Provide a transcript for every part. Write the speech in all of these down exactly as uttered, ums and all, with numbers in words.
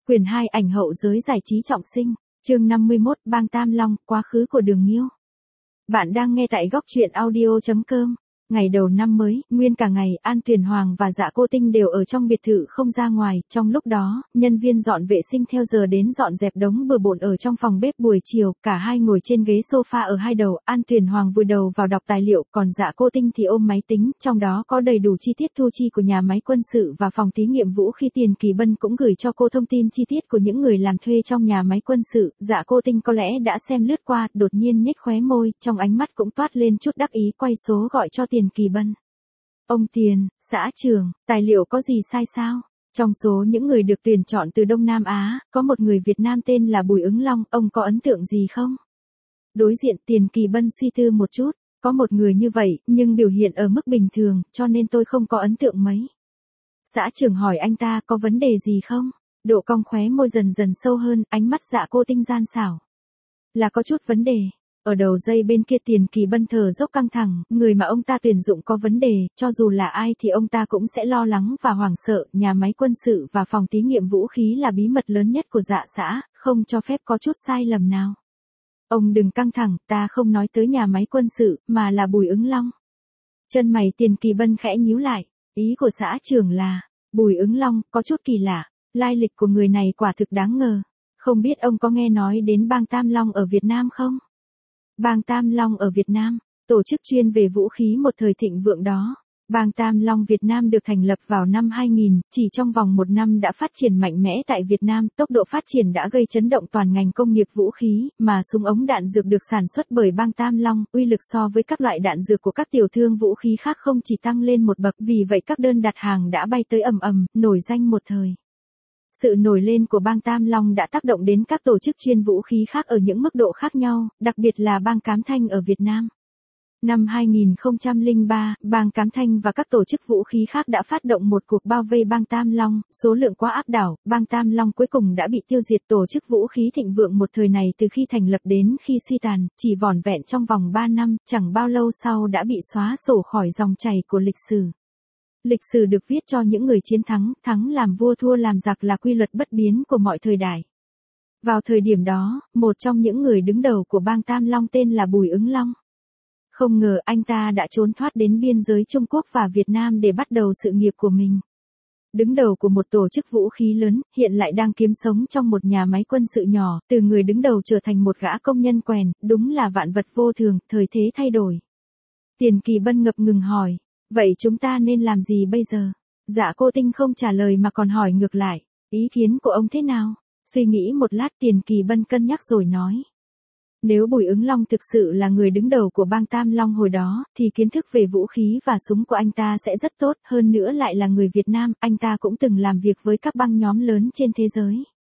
Quyền hai ảnh hậu giới giải trí trọng sinh, chương năm mươi mốt Bang Tam Long, quá khứ của Đường Nhiêu. Bạn đang nghe tại góc truyện audio chấm com. Ngày đầu năm mới, nguyên cả ngày, An Tuyền Hoàng và Dạ Cô Tinh đều ở trong biệt thự không ra ngoài, trong lúc đó, nhân viên dọn vệ sinh theo giờ đến dọn dẹp đống bừa bộn ở trong phòng bếp buổi chiều, cả hai ngồi trên ghế sofa ở hai đầu, An Tuyền Hoàng vùi đầu vào đọc tài liệu, còn Dạ Cô Tinh thì ôm máy tính, trong đó có đầy đủ chi tiết thu chi của nhà máy quân sự và phòng thí nghiệm vũ khí. Tiền Kỳ Bân cũng gửi cho cô thông tin chi tiết của những người làm thuê trong nhà máy quân sự, Dạ Cô Tinh có lẽ đã xem lướt qua, đột nhiên nhếch khóe môi, trong ánh mắt cũng toát lên chút đắc ý, quay số gọi cho Tiền Kỳ Bân. Ông Tiền, xã trưởng, tài liệu có gì sai sao? Trong số những người được tuyển chọn từ Đông Nam Á, có một người Việt Nam tên là Bùi Ứng Long, ông có ấn tượng gì không? Đối diện Tiền Kỳ Bân suy tư một chút, có một người như vậy, nhưng biểu hiện ở mức bình thường, cho nên tôi không có ấn tượng mấy. Xã trưởng hỏi anh ta có vấn đề gì không? Độ cong khóe môi dần dần sâu hơn, ánh mắt Dạ Cô Tinh gian xảo. Là có chút vấn đề. Ở đầu dây bên kia Tiền Kỳ Bân thở dốc căng thẳng, người mà ông ta tuyển dụng có vấn đề, cho dù là ai thì ông ta cũng sẽ lo lắng và hoảng sợ, nhà máy quân sự và phòng thí nghiệm vũ khí là bí mật lớn nhất của Dạ xã, không cho phép có chút sai lầm nào. Ông đừng căng thẳng, ta không nói tới nhà máy quân sự, mà là Bùi Ứng Long. Chân mày Tiền Kỳ Bân khẽ nhíu lại, ý của xã trưởng là, Bùi Ứng Long, có chút kỳ lạ, lai lịch của người này quả thực đáng ngờ. Không biết ông có nghe nói đến Bang Tam Long ở Việt Nam không? Bang Tam Long ở Việt Nam, tổ chức chuyên về vũ khí một thời thịnh vượng đó. Bang Tam Long Việt Nam được thành lập vào năm hai nghìn, chỉ trong vòng một năm đã phát triển mạnh mẽ tại Việt Nam, tốc độ phát triển đã gây chấn động toàn ngành công nghiệp vũ khí, mà súng ống đạn dược được sản xuất bởi Bang Tam Long, uy lực so với các loại đạn dược của các tiểu thương vũ khí khác không chỉ tăng lên một bậc, vì vậy các đơn đặt hàng đã bay tới ầm ầm, nổi danh một thời. Sự nổi lên của Bang Tam Long đã tác động đến các tổ chức chuyên vũ khí khác ở những mức độ khác nhau, đặc biệt là Bang Cám Thanh ở Việt Nam. Năm hai nghìn không trăm lẻ ba, Bang Cám Thanh và các tổ chức vũ khí khác đã phát động một cuộc bao vây Bang Tam Long, số lượng quá áp đảo, Bang Tam Long cuối cùng đã bị tiêu diệt. Tổ chức vũ khí thịnh vượng một thời này từ khi thành lập đến khi suy tàn, chỉ vỏn vẹn trong vòng ba năm, chẳng bao lâu sau đã bị xóa sổ khỏi dòng chảy của lịch sử. Lịch sử được viết cho những người chiến thắng, thắng làm vua thua làm giặc là quy luật bất biến của mọi thời đại. Vào thời điểm đó, một trong những người đứng đầu của Bang Tam Long tên là Bùi Ứng Long. Không ngờ anh ta đã trốn thoát đến biên giới Trung Quốc và Việt Nam để bắt đầu sự nghiệp của mình. Đứng đầu của một tổ chức vũ khí lớn, hiện lại đang kiếm sống trong một nhà máy quân sự nhỏ, từ người đứng đầu trở thành một gã công nhân quèn, đúng là vạn vật vô thường, thời thế thay đổi. Tiền Kỳ Bân ngập ngừng hỏi. Vậy chúng ta nên làm gì bây giờ? Dạ Cô Tinh không trả lời mà còn hỏi ngược lại, ý kiến của ông thế nào? Suy nghĩ một lát Tiền Kỳ Bân cân nhắc rồi nói. Nếu Bùi Ứng Long thực sự là người đứng đầu của Bang Tam Long hồi đó, thì kiến thức về vũ khí và súng của anh ta sẽ rất tốt, hơn nữa lại là người Việt Nam, anh ta cũng từng làm việc với các băng nhóm lớn trên thế giới.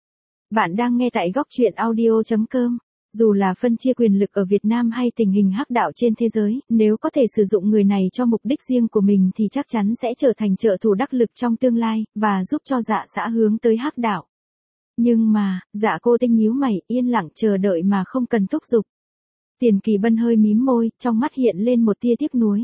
Bạn đang nghe tại góc truyện audio chấm com. Dù là phân chia quyền lực ở Việt Nam hay tình hình hắc đạo trên thế giới, nếu có thể sử dụng người này cho mục đích riêng của mình thì chắc chắn sẽ trở thành trợ thủ đắc lực trong tương lai, và giúp cho Dạ xã hướng tới hắc đạo. Nhưng mà, Dạ Cô Tinh nhíu mày, yên lặng chờ đợi mà không cần thúc giục. Tiền Kỳ Bân hơi mím môi, trong mắt hiện lên một tia tiếc nuối.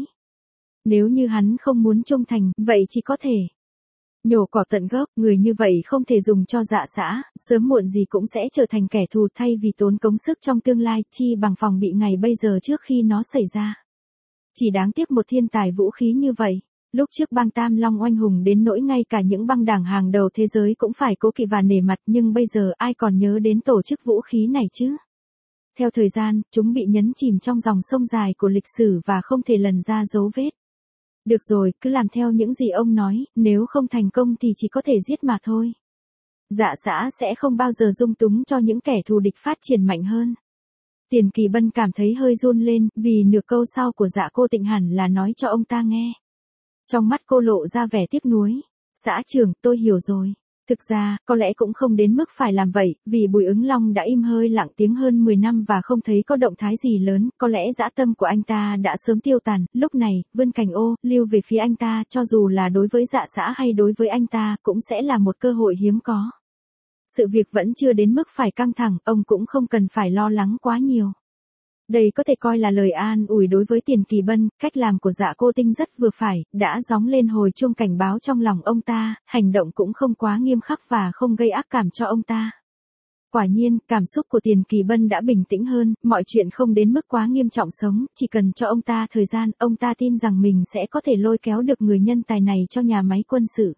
Nếu như hắn không muốn trung thành, vậy chỉ có thể nhổ cỏ tận gốc, người như vậy không thể dùng cho Dạ xã, sớm muộn gì cũng sẽ trở thành kẻ thù, thay vì tốn công sức trong tương lai, chi bằng phòng bị ngày bây giờ trước khi nó xảy ra. Chỉ đáng tiếc một thiên tài vũ khí như vậy. Lúc trước Bang Tam Long oanh hùng đến nỗi ngay cả những băng đảng hàng đầu thế giới cũng phải cố kỵ và nể mặt, nhưng bây giờ ai còn nhớ đến tổ chức vũ khí này chứ? Theo thời gian, chúng bị nhấn chìm trong dòng sông dài của lịch sử và không thể lần ra dấu vết. Được rồi, cứ làm theo những gì ông nói, nếu không thành công thì chỉ có thể giết mà thôi. Dạ xã sẽ không bao giờ dung túng cho những kẻ thù địch phát triển mạnh hơn. Tiền Kỳ Bân cảm thấy hơi run lên, vì nửa câu sau của Dạ Cô Tinh hẳn là nói cho ông ta nghe. Trong mắt cô lộ ra vẻ tiếc nuối. Xã trưởng, tôi hiểu rồi. Thực ra, có lẽ cũng không đến mức phải làm vậy, vì Bùi Ứng Long đã im hơi lặng tiếng hơn mười năm và không thấy có động thái gì lớn, có lẽ dã tâm của anh ta đã sớm tiêu tàn, lúc này, vươn cành ô, lưu về phía anh ta, cho dù là đối với Dạ xã hay đối với anh ta, cũng sẽ là một cơ hội hiếm có. Sự việc vẫn chưa đến mức phải căng thẳng, ông cũng không cần phải lo lắng quá nhiều. Đây có thể coi là lời an ủi đối với Tiền Kỳ Bân, cách làm của Dạ Cô Tinh rất vừa phải, đã gióng lên hồi chuông cảnh báo trong lòng ông ta, hành động cũng không quá nghiêm khắc và không gây ác cảm cho ông ta. Quả nhiên, cảm xúc của Tiền Kỳ Bân đã bình tĩnh hơn, mọi chuyện không đến mức quá nghiêm trọng sống, chỉ cần cho ông ta thời gian, ông ta tin rằng mình sẽ có thể lôi kéo được người nhân tài này cho nhà máy quân sự.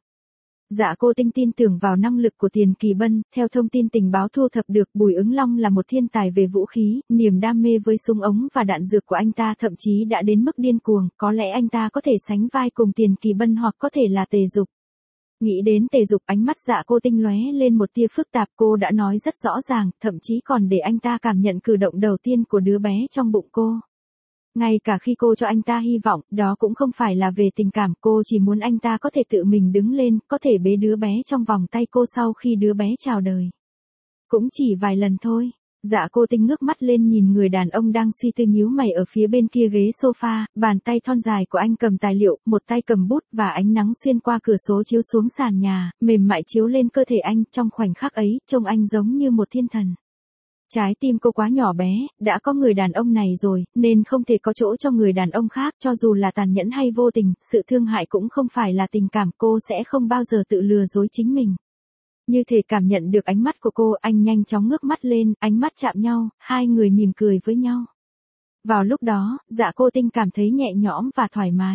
Dạ Cô Tinh tin tưởng vào năng lực của Tiền Kỳ Bân, theo thông tin tình báo thu thập được, Bùi Ứng Long là một thiên tài về vũ khí, niềm đam mê với súng ống và đạn dược của anh ta thậm chí đã đến mức điên cuồng, có lẽ anh ta có thể sánh vai cùng Tiền Kỳ Bân hoặc có thể là Tề Dục. Nghĩ đến Tề Dục, ánh mắt Dạ Cô Tinh lóe lên một tia phức tạp, cô đã nói rất rõ ràng, thậm chí còn để anh ta cảm nhận cử động đầu tiên của đứa bé trong bụng cô. Ngay cả khi cô cho anh ta hy vọng, đó cũng không phải là về tình cảm, cô chỉ muốn anh ta có thể tự mình đứng lên, có thể bế đứa bé trong vòng tay cô sau khi đứa bé chào đời. Cũng chỉ vài lần thôi. Dạ Cô Tinh ngước mắt lên nhìn người đàn ông đang suy tư nhíu mày ở phía bên kia ghế sofa, bàn tay thon dài của anh cầm tài liệu, một tay cầm bút và ánh nắng xuyên qua cửa sổ chiếu xuống sàn nhà, mềm mại chiếu lên cơ thể anh, trong khoảnh khắc ấy, trông anh giống như một thiên thần. Trái tim cô quá nhỏ bé, đã có người đàn ông này rồi, nên không thể có chỗ cho người đàn ông khác, cho dù là tàn nhẫn hay vô tình, sự thương hại cũng không phải là tình cảm, cô sẽ không bao giờ tự lừa dối chính mình. Như thể cảm nhận được ánh mắt của cô, anh nhanh chóng ngước mắt lên, ánh mắt chạm nhau, hai người mỉm cười với nhau. Vào lúc đó, Dạ Cô Tinh cảm thấy nhẹ nhõm và thoải mái.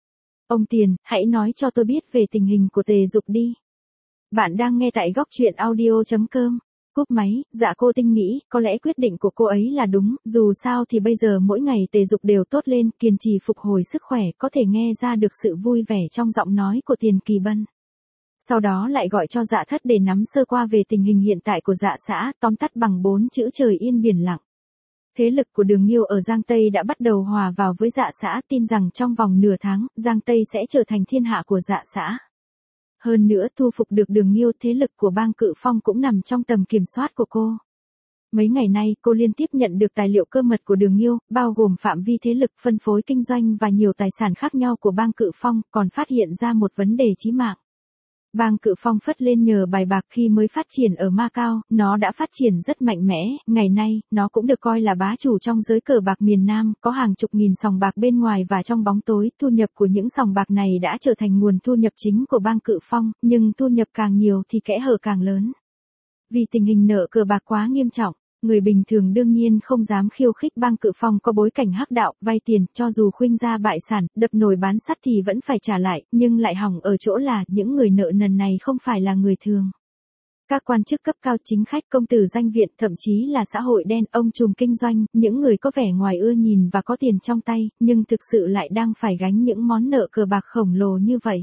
Ông Tiền, hãy nói cho tôi biết về tình hình của Tề Dục đi. Bạn đang nghe tại góc truyện audio chấm com. Cúp máy, Dạ Cô Tinh nghĩ, có lẽ quyết định của cô ấy là đúng, dù sao thì bây giờ mỗi ngày Tề Dục đều tốt lên, kiên trì phục hồi sức khỏe, có thể nghe ra được sự vui vẻ trong giọng nói của Tiền Kỳ Bân. Sau đó lại gọi cho Dạ Thất để nắm sơ qua về tình hình hiện tại của Dạ xã, tóm tắt bằng bốn chữ trời yên biển lặng. Thế lực của Đường Nghiêu ở Giang Tây đã bắt đầu hòa vào với Dạ xã, tin rằng trong vòng nửa tháng, Giang Tây sẽ trở thành thiên hạ của Dạ xã. Hơn nữa, thu phục được Đường Nghiêu, thế lực của Bang Cự Phong cũng nằm trong tầm kiểm soát của cô. Mấy ngày nay, cô liên tiếp nhận được tài liệu cơ mật của Đường Nghiêu, bao gồm phạm vi thế lực, phân phối kinh doanh và nhiều tài sản khác nhau của Bang Cự Phong, còn phát hiện ra một vấn đề chí mạng. Bang Cự Phong phất lên nhờ bài bạc khi mới phát triển ở Macau, nó đã phát triển rất mạnh mẽ, ngày nay, nó cũng được coi là bá chủ trong giới cờ bạc miền Nam, có hàng chục nghìn sòng bạc bên ngoài và trong bóng tối, thu nhập của những sòng bạc này đã trở thành nguồn thu nhập chính của Bang Cự Phong, nhưng thu nhập càng nhiều thì kẽ hở càng lớn. Vì tình hình nợ cờ bạc quá nghiêm trọng, người bình thường đương nhiên không dám khiêu khích Bang Cự Phong có bối cảnh hắc đạo, vay tiền, cho dù khuynh ra bại sản, đập nồi bán sắt thì vẫn phải trả lại, nhưng lại hỏng ở chỗ là, những người nợ nần này không phải là người thường. Các quan chức cấp cao, chính khách, công tử danh viện, thậm chí là xã hội đen, ông trùm kinh doanh, những người có vẻ ngoài ưa nhìn và có tiền trong tay, nhưng thực sự lại đang phải gánh những món nợ cờ bạc khổng lồ như vậy.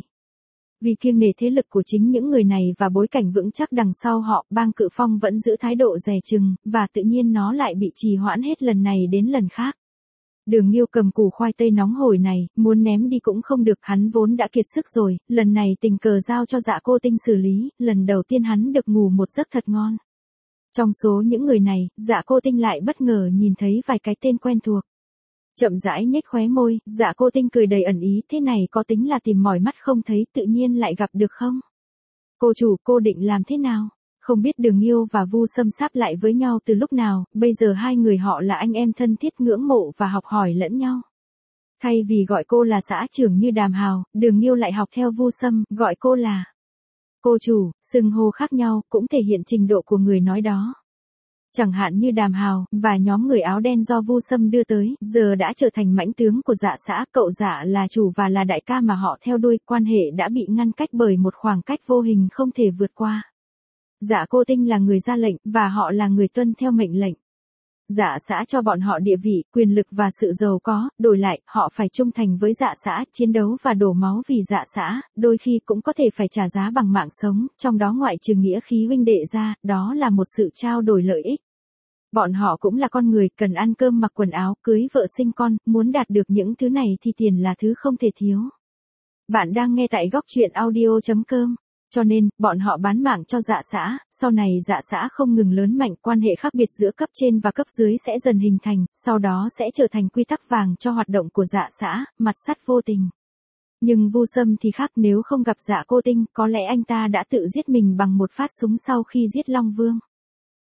Vì kiêng nể thế lực của chính những người này và bối cảnh vững chắc đằng sau họ, Bang Cự Phong vẫn giữ thái độ dè chừng, và tự nhiên nó lại bị trì hoãn hết lần này đến lần khác. Đường Nghiêu cầm củ khoai tây nóng hổi này, muốn ném đi cũng không được, hắn vốn đã kiệt sức rồi, lần này tình cờ giao cho Dạ Cô Tinh xử lý, lần đầu tiên hắn được ngủ một giấc thật ngon. Trong số những người này, Dạ Cô Tinh lại bất ngờ nhìn thấy vài cái tên quen thuộc. Chậm rãi nhếch khóe môi, Dạ Cô Tinh cười đầy ẩn ý, thế này có tính là tìm mỏi mắt không thấy, tự nhiên lại gặp được không? Cô chủ, cô định làm thế nào? Không biết Đường Nghiêu và Vu Sâm sáp lại với nhau từ lúc nào, bây giờ hai người họ là anh em thân thiết, ngưỡng mộ và học hỏi lẫn nhau. Thay vì gọi cô là xã trưởng như Đàm Hào, Đường Nghiêu lại học theo Vu Sâm, gọi cô là cô chủ, xưng hô khác nhau, cũng thể hiện trình độ của người nói đó. Chẳng hạn như Đàm Hào, và nhóm người áo đen do Vu Sâm đưa tới, giờ đã trở thành mãnh tướng của Dạ xã, cậu Dạ là chủ và là đại ca mà họ theo đuôi, quan hệ đã bị ngăn cách bởi một khoảng cách vô hình không thể vượt qua. Dạ Cô Tinh là người ra lệnh, và họ là người tuân theo mệnh lệnh. Dạ xã cho bọn họ địa vị, quyền lực và sự giàu có, đổi lại, họ phải trung thành với Dạ xã, chiến đấu và đổ máu vì Dạ xã, đôi khi cũng có thể phải trả giá bằng mạng sống, trong đó ngoại trừ nghĩa khí huynh đệ ra, đó là một sự trao đổi lợi ích. Bọn họ cũng là con người, cần ăn cơm mặc quần áo, cưới vợ sinh con, muốn đạt được những thứ này thì tiền là thứ không thể thiếu. Bạn đang nghe tại góc truyện audio chấm com. Cho nên, bọn họ bán mạng cho Dạ xã, sau này Dạ xã không ngừng lớn mạnh, quan hệ khác biệt giữa cấp trên và cấp dưới sẽ dần hình thành, sau đó sẽ trở thành quy tắc vàng cho hoạt động của Dạ xã, mặt sắt vô tình. Nhưng Vu Sâm thì khác, nếu không gặp Dạ Cô Tinh, có lẽ anh ta đã tự giết mình bằng một phát súng sau khi giết Long Vương.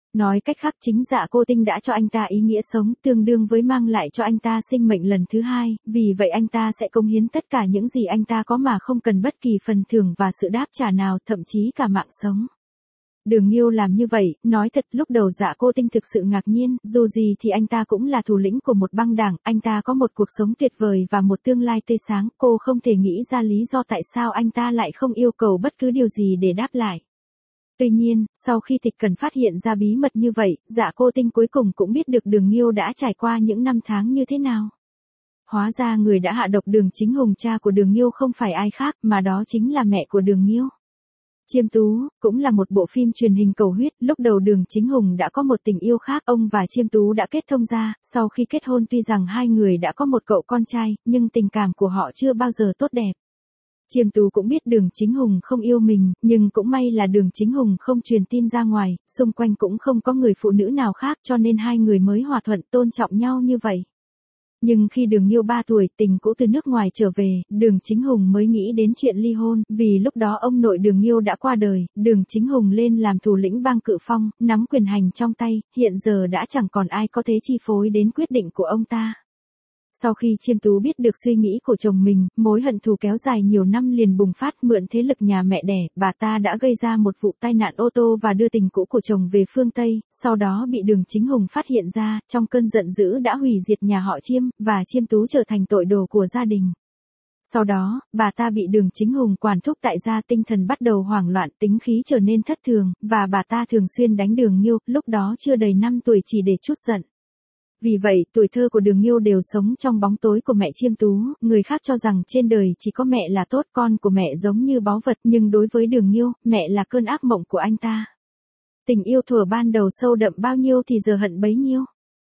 Nói cách khác chính Dạ Cô Tinh đã cho anh ta ý nghĩa sống tương đương với mang lại cho anh ta sinh mệnh lần thứ hai, vì vậy anh ta sẽ cống hiến tất cả những gì anh ta có mà không cần bất kỳ phần thưởng và sự đáp trả nào, thậm chí cả mạng sống. Đường Nhiêu làm như vậy, nói thật lúc đầu Dạ Cô Tinh thực sự ngạc nhiên, dù gì thì anh ta cũng là thủ lĩnh của một băng đảng, anh ta có một cuộc sống tuyệt vời và một tương lai tươi sáng, cô không thể nghĩ ra lý do tại sao anh ta lại không yêu cầu bất cứ điều gì để đáp lại. Tuy nhiên, sau khi Tịch Cẩn phát hiện ra bí mật như vậy, Dạ Cô Tinh cuối cùng cũng biết được Đường Nhiêu đã trải qua những năm tháng như thế nào. Hóa ra người đã hạ độc Đường Chính Hùng, cha của Đường Nhiêu, không phải ai khác mà đó chính là mẹ của Đường Nhiêu. Chiêm Tú, cũng là một bộ phim truyền hình cầu huyết, lúc đầu Đường Chính Hùng đã có một tình yêu khác, ông và Chiêm Tú đã kết thông ra, sau khi kết hôn tuy rằng hai người đã có một cậu con trai, nhưng tình cảm của họ chưa bao giờ tốt đẹp. Chiêm Tú cũng biết Đường Chính Hùng không yêu mình, nhưng cũng may là Đường Chính Hùng không truyền tin ra ngoài, xung quanh cũng không có người phụ nữ nào khác cho nên hai người mới hòa thuận tôn trọng nhau như vậy. Nhưng khi Đường Nhiêu ba tuổi, tình cũ từ nước ngoài trở về, Đường Chính Hùng mới nghĩ đến chuyện ly hôn, vì lúc đó ông nội Đường Nhiêu đã qua đời, Đường Chính Hùng lên làm thủ lĩnh bang Cự Phong, nắm quyền hành trong tay, hiện giờ đã chẳng còn ai có thể chi phối đến quyết định của ông ta. Sau khi Chiêm Tú biết được suy nghĩ của chồng mình, mối hận thù kéo dài nhiều năm liền bùng phát, mượn thế lực nhà mẹ đẻ, bà ta đã gây ra một vụ tai nạn ô tô và đưa tình cũ của chồng về phương Tây, sau đó bị Đường Chính Hùng phát hiện ra, trong cơn giận dữ đã hủy diệt nhà họ Chiêm, và Chiêm Tú trở thành tội đồ của gia đình. Sau đó, bà ta bị Đường Chính Hùng quản thúc tại gia, tinh thần bắt đầu hoảng loạn, tính khí trở nên thất thường, và bà ta thường xuyên đánh Đường Nhiêu, lúc đó chưa đầy năm tuổi chỉ để trút giận. Vì vậy, tuổi thơ của Đường Nhiêu đều sống trong bóng tối của mẹ Chiêm Tú, người khác cho rằng trên đời chỉ có mẹ là tốt, con của mẹ giống như báu vật, nhưng đối với Đường Nhiêu, mẹ là cơn ác mộng của anh ta. Tình yêu thuở ban đầu sâu đậm bao nhiêu thì giờ hận bấy nhiêu.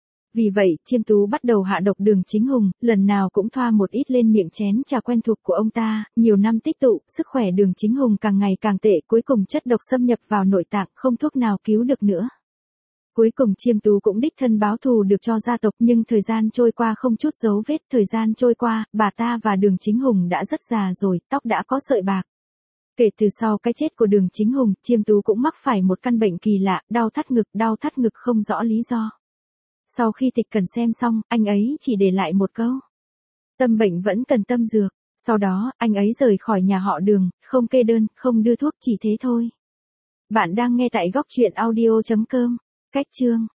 Vì vậy, Chiêm Tú bắt đầu hạ độc Đường Chính Hùng, lần nào cũng thoa một ít lên miệng chén trà quen thuộc của ông ta, nhiều năm tích tụ, sức khỏe Đường Chính Hùng càng ngày càng tệ, cuối cùng chất độc xâm nhập vào nội tạng, không thuốc nào cứu được nữa. Cuối cùng Chiêm Tú cũng đích thân báo thù được cho gia tộc, nhưng thời gian trôi qua không chút dấu vết, thời gian trôi qua, bà ta và Đường Chính Hùng đã rất già rồi, tóc đã có sợi bạc. Kể từ sau cái chết của Đường Chính Hùng, Chiêm Tú cũng mắc phải một căn bệnh kỳ lạ, đau thắt ngực, đau thắt ngực không rõ lý do. Sau khi Tịch Cẩn xem xong, anh ấy chỉ để lại một câu: tâm bệnh vẫn cần tâm dược. Sau đó, anh ấy rời khỏi nhà họ Đường, không kê đơn, không đưa thuốc, chỉ thế thôi. Bạn đang nghe tại góc truyện audio chấm com. Cách chương